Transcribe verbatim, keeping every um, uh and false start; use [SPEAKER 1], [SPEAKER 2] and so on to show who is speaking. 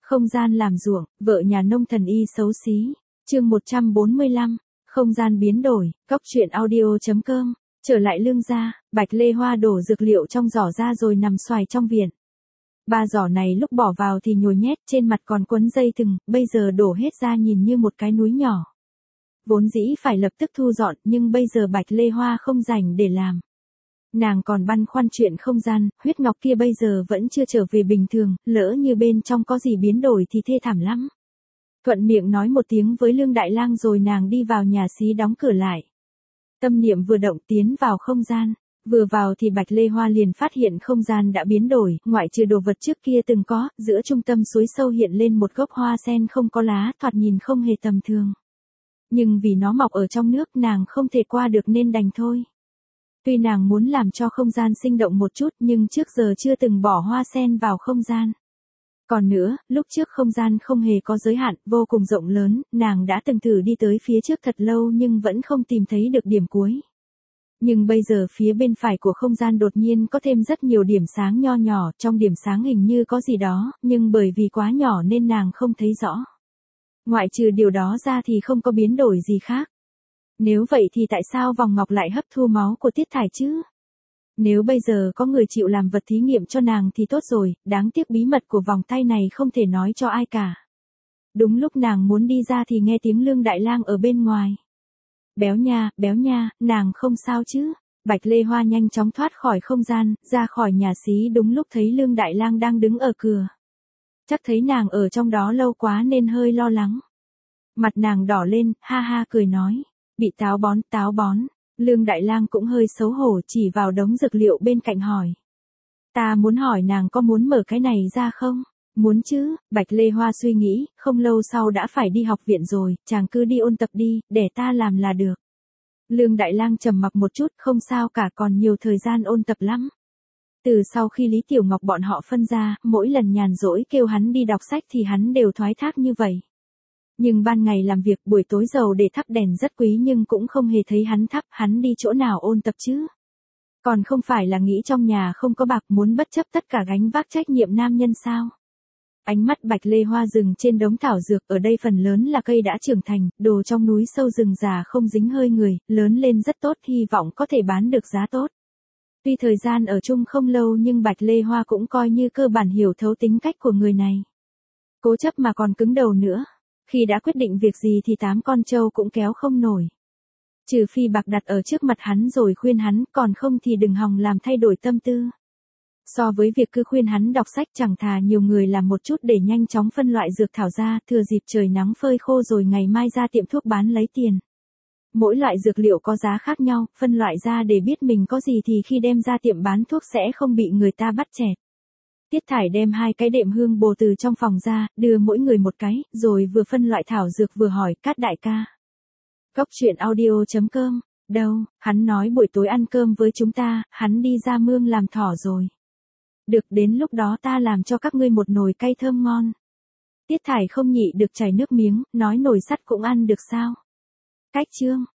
[SPEAKER 1] Không gian làm ruộng, vợ nhà nông thần y xấu xí. Chương một trăm bốn mươi lăm, không gian biến đổi, cóc truyện audio chấm com. Trở lại Lương gia, Bạch Lê Hoa đổ dược liệu trong giỏ ra rồi nằm xoài trong viện. Ba giỏ này lúc bỏ vào thì nhồi nhét, trên mặt còn quấn dây thừng, bây giờ đổ hết ra nhìn như một cái núi nhỏ. Vốn dĩ phải lập tức thu dọn, nhưng bây giờ Bạch Lê Hoa không rảnh để làm. Nàng còn băn khoăn chuyện không gian, huyết ngọc kia bây giờ vẫn chưa trở về bình thường, lỡ như bên trong có gì biến đổi thì thê thảm lắm. Thuận miệng nói một tiếng với Lương Đại Lang rồi nàng đi vào nhà xí đóng cửa lại. Tâm niệm vừa động tiến vào không gian, vừa vào thì Bạch Lê Hoa liền phát hiện không gian đã biến đổi, ngoại trừ đồ vật trước kia từng có, giữa trung tâm suối sâu hiện lên một gốc hoa sen không có lá, thoạt nhìn không hề tầm thường. Nhưng vì nó mọc ở trong nước nàng không thể qua được nên đành thôi. Tuy nàng muốn làm cho không gian sinh động một chút nhưng trước giờ chưa từng bỏ hoa sen vào không gian. Còn nữa, lúc trước không gian không hề có giới hạn, vô cùng rộng lớn, nàng đã từng thử đi tới phía trước thật lâu nhưng vẫn không tìm thấy được điểm cuối. Nhưng bây giờ phía bên phải của không gian đột nhiên có thêm rất nhiều điểm sáng nho nhỏ, trong điểm sáng hình như có gì đó, nhưng bởi vì quá nhỏ nên nàng không thấy rõ. Ngoại trừ điều đó ra thì không có biến đổi gì khác. Nếu vậy thì tại sao vòng ngọc lại hấp thu máu của Tiết Thải chứ? Nếu bây giờ có người chịu làm vật thí nghiệm cho nàng thì tốt rồi, đáng tiếc bí mật của vòng tay này không thể nói cho ai cả. Đúng lúc nàng muốn đi ra thì nghe tiếng Lương Đại Lang ở bên ngoài. Béo nha, béo nha, nàng không sao chứ? Bạch Lê Hoa nhanh chóng thoát khỏi không gian, ra khỏi nhà xí đúng lúc thấy Lương Đại Lang đang đứng ở cửa. Chắc thấy nàng ở trong đó lâu quá nên hơi lo lắng. Mặt nàng đỏ lên, ha ha cười nói. Bị táo bón, táo bón. Lương Đại Lang cũng hơi xấu hổ chỉ vào đống dược liệu bên cạnh hỏi. Ta muốn hỏi nàng có muốn mở cái này ra không? Muốn chứ, Bạch Lê Hoa suy nghĩ, không lâu sau đã phải đi học viện rồi, chàng cứ đi ôn tập đi, để ta làm là được. Lương Đại Lang trầm mặc một chút, không sao cả, còn nhiều thời gian ôn tập lắm. Từ sau khi Lý Tiểu Ngọc bọn họ phân ra, mỗi lần nhàn rỗi kêu hắn đi đọc sách thì hắn đều thoái thác như vậy. Nhưng ban ngày làm việc, buổi tối dầu để thắp đèn rất quý nhưng cũng không hề thấy hắn thắp, hắn đi chỗ nào ôn tập chứ? Còn không phải là nghĩ trong nhà không có bạc muốn bất chấp tất cả gánh vác trách nhiệm nam nhân sao? Ánh mắt Bạch Lê Hoa dừng trên đống thảo dược, ở đây phần lớn là cây đã trưởng thành, đồ trong núi sâu rừng già không dính hơi người, lớn lên rất tốt, hy vọng có thể bán được giá tốt. Tuy thời gian ở chung không lâu nhưng Bạch Lê Hoa cũng coi như cơ bản hiểu thấu tính cách của người này. Cố chấp mà còn cứng đầu nữa. Khi đã quyết định việc gì thì tám con trâu cũng kéo không nổi. Trừ phi bạc đặt ở trước mặt hắn rồi khuyên hắn, còn không thì đừng hòng làm thay đổi tâm tư. So với việc cứ khuyên hắn đọc sách chẳng thà nhiều người làm một chút để nhanh chóng phân loại dược thảo ra, thừa dịp trời nắng phơi khô rồi ngày mai ra tiệm thuốc bán lấy tiền. Mỗi loại dược liệu có giá khác nhau, phân loại ra để biết mình có gì thì khi đem ra tiệm bán thuốc sẽ không bị người ta bắt chẹt. Tiết Thải đem hai cái đệm hương bồ từ trong phòng ra, đưa mỗi người một cái, rồi vừa phân loại thảo dược vừa hỏi Cát đại ca. Cóc truyện audio chấm com, đâu, hắn nói buổi tối ăn cơm với chúng ta, hắn đi ra mương làm thỏ rồi. Được, đến lúc đó ta làm cho các ngươi một nồi cay thơm ngon. Tiết Thải không nhị được chảy nước miếng, nói nồi sắt cũng ăn được sao? Cách chương.